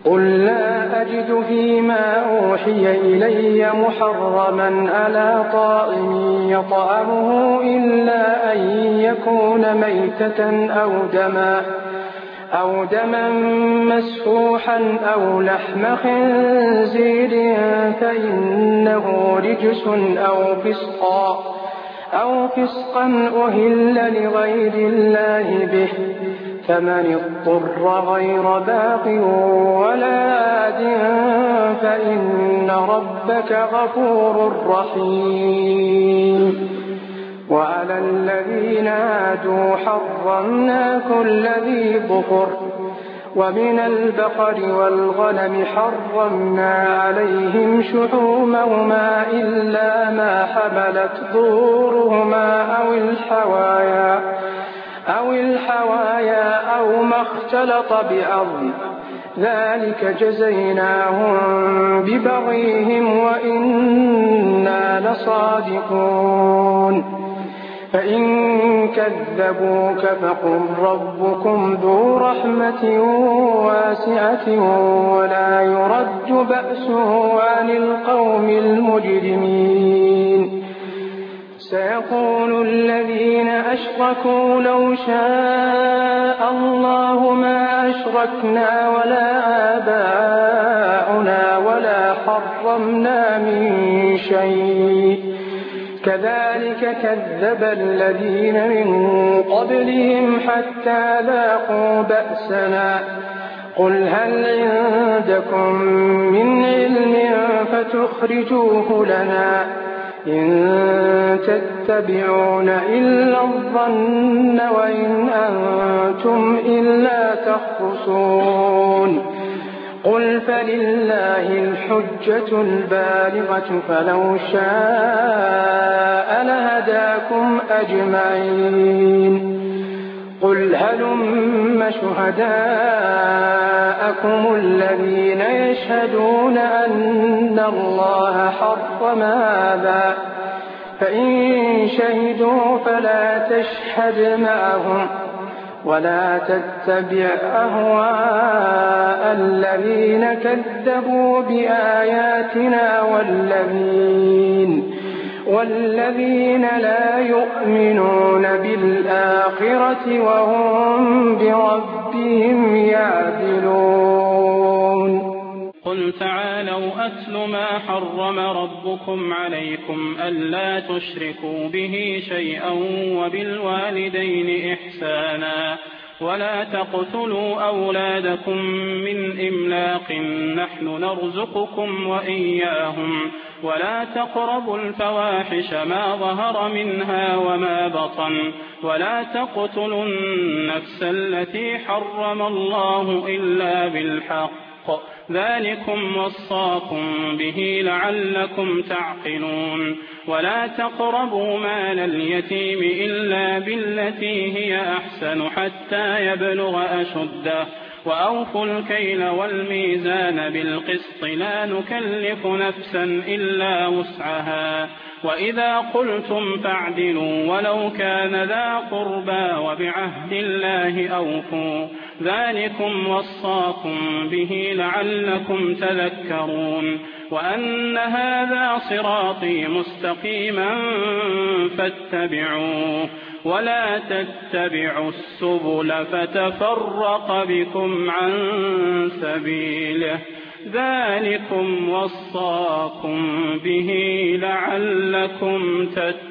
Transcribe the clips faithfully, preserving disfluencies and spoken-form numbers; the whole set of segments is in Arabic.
قل لا أجد فيما أوحي إلي محرما على طائم يطعمه إلا أن يكون ميتة أو دما أو دما مسفوحا أو لحم خنزير فإنه رجس أو فسقا أو فسقا أهل لغير الله به فمن اضطر غير باق ولا عاد فإن ربك غفور رحيم. وعلى الذين عادوا حرمنا كل ذي ظفر ومن البقر والغنم حرمنا عليهم شحومهما إلا ما حملت ظهورهما أو الحوايا أو الحوايا أو ما اختلط بعظم ذلك جزيناهم ببغيهم وإنا لصادقون. فإن كذبوك فقل ربكم ذو رحمة واسعة ولا يرد بأسه عن القوم المجرمين. سيقول الذين أشركوا لو شاء الله ما أشركنا ولا آباؤنا ولا حرمنا من شيء كذلك كذب الذين من قبلهم حتى لاقوا بأسنا. قل هل عندكم من علم فتخرجوه لنا إن تتبعون إلا الظن وإن أنتم إلا تخرصون. قل فلله الحجة البالغة فلو شاء لهداكم أجمعين. قل هلم شهداءكم الذين يشهدون أن الله حرم هذا فإن شهدوا فلا تشهد معهم ولا تتبع أهواء الذين كذبوا بآياتنا والذين والذين لا يؤمنون بالآخرة وهم بربهم يعدلون. قل تعالوا أتل ما حرم ربكم عليكم ألا تشركوا به شيئا وبالوالدين إحسانا ولا تقتلوا أولادكم من إملاق نحن نرزقكم وإياهم ولا تقربوا الفواحش ما ظهر منها وما بطن ولا تقتلوا النفس التي حرم الله إلا بالحق ذلكم وصاكم به لعلكم تعقلون. ولا تقربوا مال اليتيم إلا بالتي هي أحسن حتى يبلغ أشده وأوفوا الكيل والميزان بالقسط لا نكلف نفسا إلا وسعها وإذا قلتم فاعدلوا ولو كان ذا قربى وبعهد الله أوفوا ذلكم وصاكم به لعلكم تذكرون. وأن هذا صراطي مستقيما فاتبعوه ولا تتبعوا السبل فتفرق بكم عن سبيله ذلكم وصاكم به لعلكم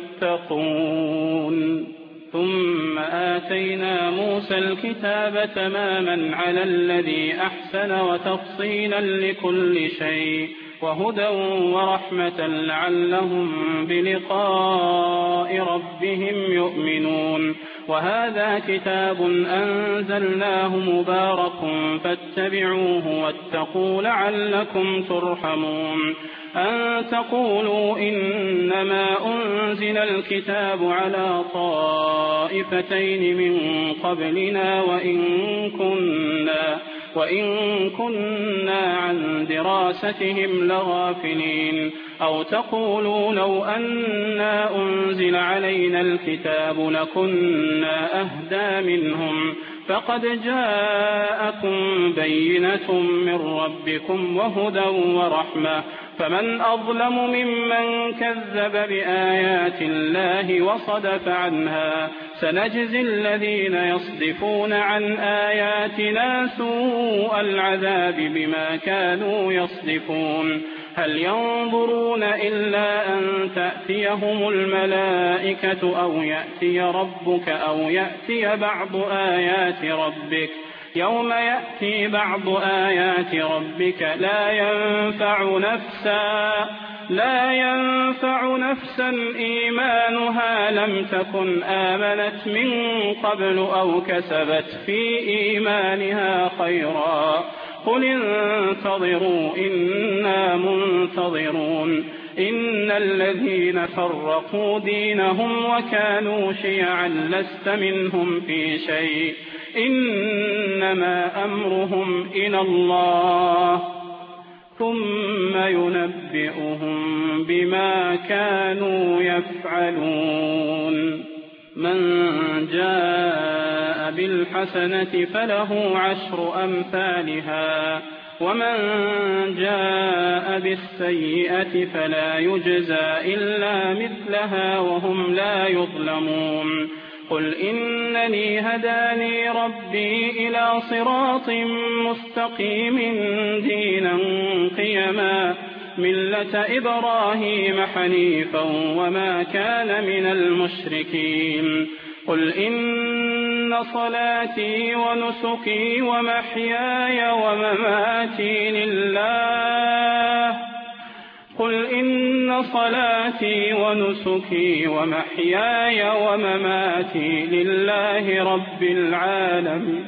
تتقون. ثم آتينا موسى الكتاب تماما على الذي أحسن وتفصيلا لكل شيء وهدى ورحمة لعلهم بلقاء ربهم يؤمنون. وهذا كتاب أنزلناه مبارك فاتبعوه واتقوا لعلكم ترحمون. أن تقولوا إنما أنزل الكتاب على طائفتين من قبلنا وإن كنا وإن كنا عن دراستهم لغافلين أو تقولوا لو أنا أنزل علينا الكتاب لكنا أهدى منهم فقد جاءكم بينة من ربكم وهدى ورحمة فمن أظلم ممن كذب بآيات الله وصدف عنها سنجزي الذين يصدفون عن آياتنا سوء العذاب بما كانوا يصدفون هل ينظرون إلا أن تأتيهم الملائكة أو يأتي ربك أو يأتي بعض آيات ربك يوم يأتي بعض آيات ربك لا ينفع نفسا لا ينفع نفسا إيمانها لم تكن آمنت من قبل أو كسبت في إيمانها خيرا قل انتظروا إنا منتظرون إن الذين فرقوا دينهم وكانوا شيعا لست منهم في شيء إنما أمرهم إلى الله ثم ينبئهم بما كانوا يفعلون من جاء بالحسنة فله عشر أمثالها ومن جاء بالسيئة فلا يجزى إلا مثلها وهم لا يظلمون قل إنني هداني ربي إلى صراط مستقيم دينا قيما ملة إبراهيم حنيفا وما كان من المشركين قل إن صلاتي ونسكي ومحياي ومماتي لله قل إن صلاتي ونسكي ومحياي ومماتي لله رب العالمين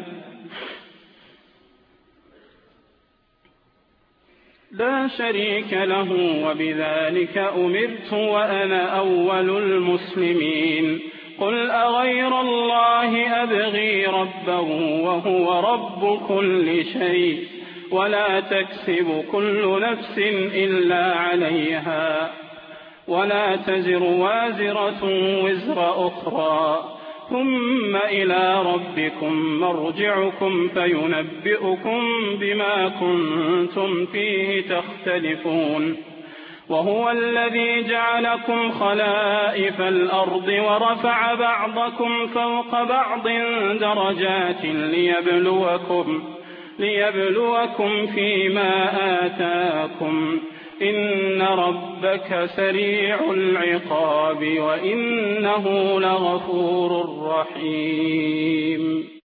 لا شريك له وبذلك أمرت وأنا أول المسلمين قل أغير الله أبغي ربا وهو رب كل شيء ولا تكسب كل نفس إلا عليها ولا تزر وازرة وزر أخرى ثم إلى ربكم مرجعكم فينبئكم بما كنتم فيه تختلفون وهو الذي جعلكم خلائف الأرض ورفع بعضكم فوق بعض درجات ليبلوكم ليبلوكم فيما آتاكم إن ربك سريع العقاب وإنه لغفور رحيم